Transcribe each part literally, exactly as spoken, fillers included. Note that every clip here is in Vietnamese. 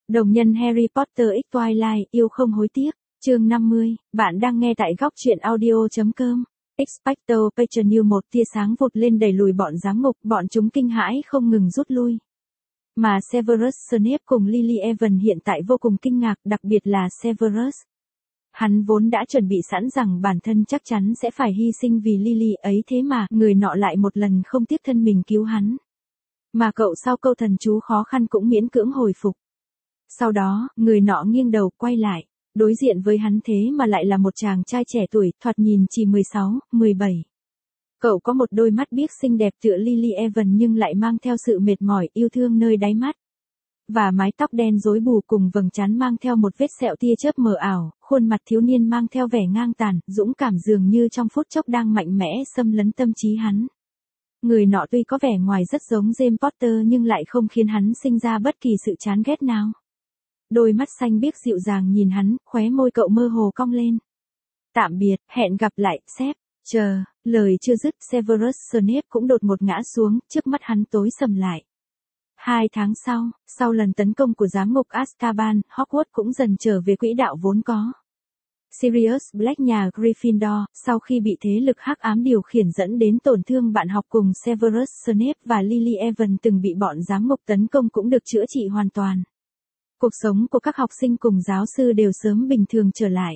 Đồng nhân Harry Potter X Twilight, yêu không hối tiếc, chương năm mươi, bạn đang nghe tại góc truyện audio chấm com. Expecto Patronum, một tia sáng vụt lên đẩy lùi bọn giám ngục, bọn chúng kinh hãi không ngừng rút lui. Mà Severus Snape cùng Lily Evans hiện tại vô cùng kinh ngạc, đặc biệt là Severus. Hắn vốn đã chuẩn bị sẵn rằng bản thân chắc chắn sẽ phải hy sinh vì Lily ấy, thế mà người nọ lại một lần không tiếc thân mình cứu hắn. Mà cậu sau câu thần chú khó khăn cũng miễn cưỡng hồi phục. Sau đó, người nọ nghiêng đầu quay lại, đối diện với hắn thế mà lại là một chàng trai trẻ tuổi, thoạt nhìn chỉ mười sáu, mười bảy. Cậu có một đôi mắt biếc xinh đẹp tựa Lily Evans nhưng lại mang theo sự mệt mỏi, yêu thương nơi đáy mắt. Và mái tóc đen rối bù cùng vầng trán mang theo một vết sẹo tia chớp mờ ảo, khuôn mặt thiếu niên mang theo vẻ ngang tàn, dũng cảm dường như trong phút chốc đang mạnh mẽ xâm lấn tâm trí hắn. Người nọ tuy có vẻ ngoài rất giống James Potter nhưng lại không khiến hắn sinh ra bất kỳ sự chán ghét nào. Đôi mắt xanh biếc dịu dàng nhìn hắn, khóe môi cậu mơ hồ cong lên. Tạm biệt, hẹn gặp lại, sếp. Chờ, lời chưa dứt, Severus Snape cũng đột ngột ngã xuống, trước mắt hắn tối sầm lại. Hai tháng sau, sau lần tấn công của giám ngục Azkaban, Hogwarts cũng dần trở về quỹ đạo vốn có. Sirius Black nhà Gryffindor, sau khi bị thế lực hắc ám điều khiển dẫn đến tổn thương bạn học cùng Severus Snape và Lily Evans từng bị bọn giám ngục tấn công cũng được chữa trị hoàn toàn. Cuộc sống của các học sinh cùng giáo sư đều sớm bình thường trở lại.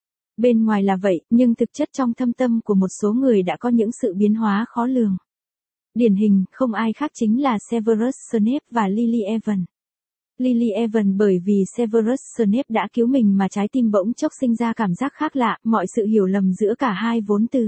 Bên ngoài là vậy, nhưng thực chất trong thâm tâm của một số người đã có những sự biến hóa khó lường. Điển hình, không ai khác chính là Severus Snape và Lily Evans. Lily Evans bởi vì Severus Snape đã cứu mình mà trái tim bỗng chốc sinh ra cảm giác khác lạ, mọi sự hiểu lầm giữa cả hai vốn từ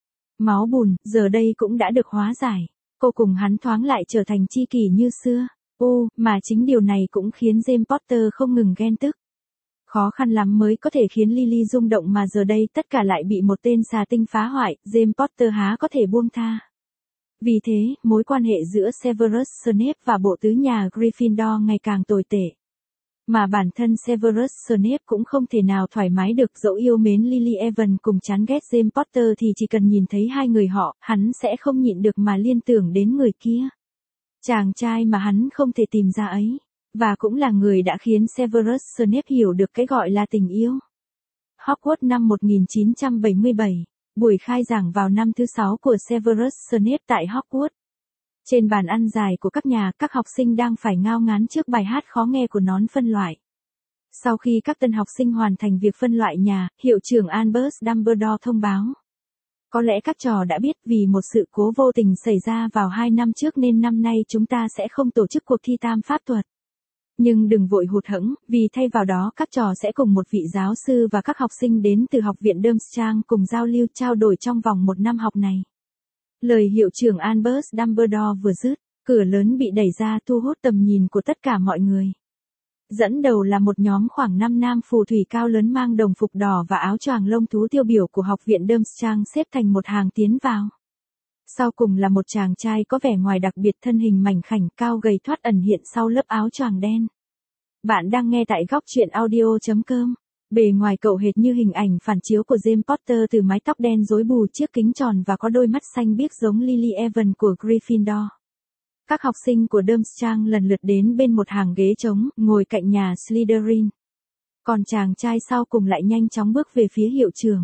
máu bùn, giờ đây cũng đã được hóa giải. Cô cùng hắn thoáng lại trở thành tri kỷ như xưa. Ô, mà chính điều này cũng khiến James Potter không ngừng ghen tức. Khó khăn lắm mới có thể khiến Lily rung động mà giờ đây tất cả lại bị một tên xà tinh phá hoại, James Potter há có thể buông tha. Vì thế, mối quan hệ giữa Severus Snape và bộ tứ nhà Gryffindor ngày càng tồi tệ. Mà bản thân Severus Snape cũng không thể nào thoải mái được, dẫu yêu mến Lily Evans cùng chán ghét James Potter thì chỉ cần nhìn thấy hai người họ, hắn sẽ không nhịn được mà liên tưởng đến người kia. Chàng trai mà hắn không thể tìm ra ấy, và cũng là người đã khiến Severus Snape hiểu được cái gọi là tình yêu. Hogwarts năm một nghìn chín trăm bảy mươi bảy, buổi khai giảng vào năm thứ sáu của Severus Snape tại Hogwarts. Trên bàn ăn dài của các nhà, các học sinh đang phải ngao ngán trước bài hát khó nghe của nón phân loại. Sau khi các tân học sinh hoàn thành việc phân loại nhà, hiệu trưởng Albus Dumbledore thông báo. Có lẽ các trò đã biết vì một sự cố vô tình xảy ra vào hai năm trước nên năm nay chúng ta sẽ không tổ chức cuộc thi tam pháp thuật. Nhưng đừng vội hụt hẫng, vì thay vào đó các trò sẽ cùng một vị giáo sư và các học sinh đến từ học viện Durmstrang cùng giao lưu trao đổi trong vòng một năm học này. Lời hiệu trưởng Albus Dumbledore vừa dứt, cửa lớn bị đẩy ra thu hút tầm nhìn của tất cả mọi người. Dẫn đầu là một nhóm khoảng năm nam phù thủy cao lớn mang đồng phục đỏ và áo choàng lông thú tiêu biểu của học viện Durmstrang xếp thành một hàng tiến vào. Sau cùng là một chàng trai có vẻ ngoài đặc biệt, thân hình mảnh khảnh cao gầy thoát ẩn hiện sau lớp áo choàng đen. Bạn đang nghe tại góc truyện audio chấm com. Bề ngoài cậu hệt như hình ảnh phản chiếu của James Potter, từ mái tóc đen rối bù, chiếc kính tròn và có đôi mắt xanh biếc giống Lily Evans của Gryffindor. Các học sinh của Durmstrang lần lượt đến bên một hàng ghế trống, ngồi cạnh nhà Slytherin. Còn chàng trai sau cùng lại nhanh chóng bước về phía hiệu trưởng.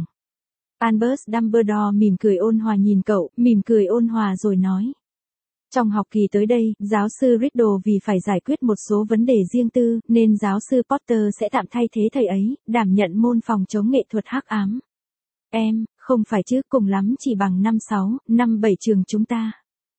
Albus Dumbledore mỉm cười ôn hòa nhìn cậu, mỉm cười ôn hòa rồi nói. Trong học kỳ tới đây, giáo sư Riddle vì phải giải quyết một số vấn đề riêng tư, nên giáo sư Potter sẽ tạm thay thế thầy ấy, đảm nhận môn phòng chống nghệ thuật hắc ám. Em, không phải chứ, cùng lắm chỉ bằng năm sáu, năm bảy trường chúng ta.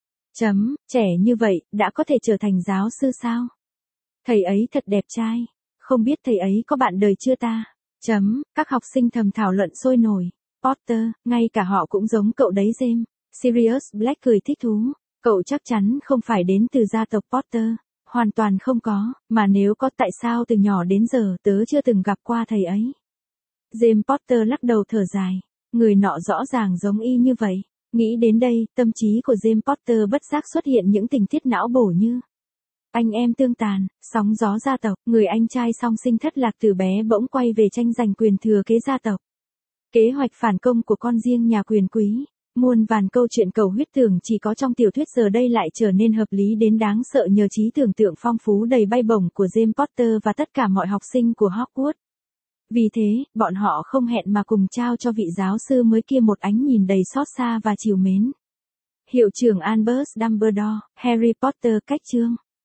Chấm, trẻ như vậy, đã có thể trở thành giáo sư sao? Thầy ấy thật đẹp trai. Không biết thầy ấy có bạn đời chưa ta? Chấm, các học sinh thầm thảo luận sôi nổi. Potter, ngay cả họ cũng giống cậu đấy James. Sirius Black cười thích thú. Cậu chắc chắn không phải đến từ gia tộc Potter. Hoàn toàn không có, mà nếu có tại sao từ nhỏ đến giờ tớ chưa từng gặp qua thầy ấy. James Potter lắc đầu thở dài. Người nọ rõ ràng giống y như vậy. Nghĩ đến đây, tâm trí của James Potter bất giác xuất hiện những tình tiết não bổ như anh em tương tàn, sóng gió gia tộc, người anh trai song sinh thất lạc từ bé bỗng quay về tranh giành quyền thừa kế gia tộc. Kế hoạch phản công của con riêng nhà quyền quý, Muôn vàn câu chuyện cầu huyết tưởng chỉ có trong tiểu thuyết giờ đây lại trở nên hợp lý đến đáng sợ nhờ trí tưởng tượng phong phú đầy bay bổng của James Potter và tất cả mọi học sinh của Hogwarts. Vì thế, bọn họ không hẹn mà cùng trao cho vị giáo sư mới kia một ánh nhìn đầy xót xa và trìu mến. Hiệu trưởng Albus Dumbledore, Harry Potter cách chương